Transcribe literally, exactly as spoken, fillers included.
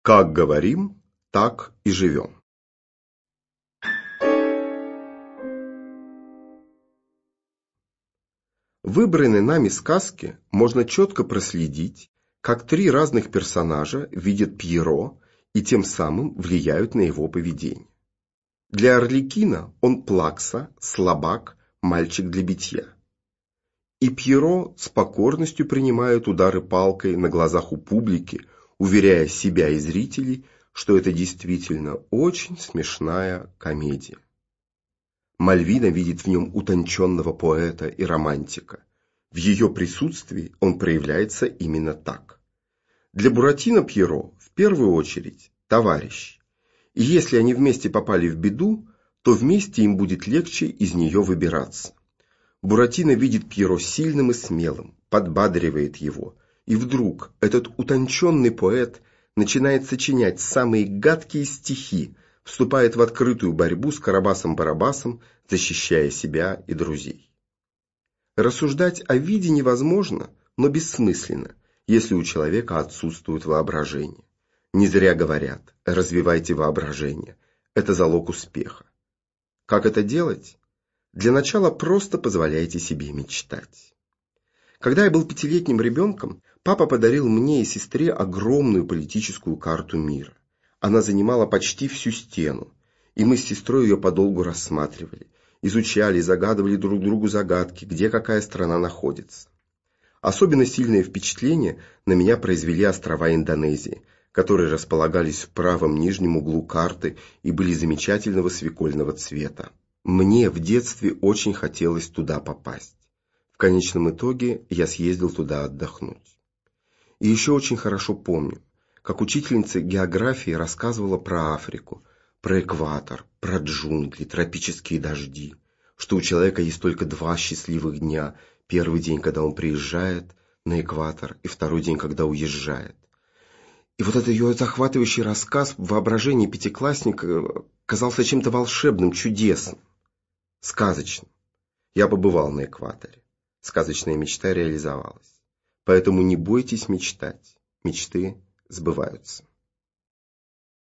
Как говорим, так и живем. В выбранной нами сказке можно четко проследить, как три разных персонажа видят Пьеро и тем самым влияют на его поведение. Для Арлекина он плакса, слабак, мальчик для битья. И Пьеро с покорностью принимает удары палкой на глазах у публики, уверяя себя и зрителей, что это действительно очень смешная комедия. Мальвина видит в нем утонченного поэта и романтика. В ее присутствии он проявляется именно так. Для Буратино Пьеро в первую очередь товарищ. И если они вместе попали в беду, то вместе им будет легче из нее выбираться. Буратино видит Пьеро сильным и смелым, подбадривает его. И вдруг этот утонченный поэт начинает сочинять самые гадкие стихи, вступает в открытую борьбу с Карабасом-Барабасом, защищая себя и друзей. Рассуждать о виде невозможно, но бессмысленно, если у человека отсутствует воображение. Не зря говорят: развивайте воображение, это залог успеха. Как это делать? Для начала просто позволяйте себе мечтать. Когда я был пятилетним ребенком, папа подарил мне и сестре огромную политическую карту мира. Она занимала почти всю стену, и мы с сестрой ее подолгу рассматривали, изучали и загадывали друг другу загадки, где какая страна находится. Особенно сильное впечатление на меня произвели острова Индонезии, которые располагались в правом нижнем углу карты и были замечательного свекольного цвета. Мне в детстве очень хотелось туда попасть. В конечном итоге я съездил туда отдохнуть. И еще очень хорошо помню, как учительница географии рассказывала про Африку, про экватор, про джунгли, тропические дожди, что у человека есть только два счастливых дня: первый день, когда он приезжает на экватор, и второй день, когда уезжает. И вот этот ее захватывающий рассказ в воображении пятиклассника казался чем-то волшебным, чудесным, сказочным. Я побывал на экваторе. Сказочная мечта реализовалась. Поэтому не бойтесь мечтать. Мечты сбываются.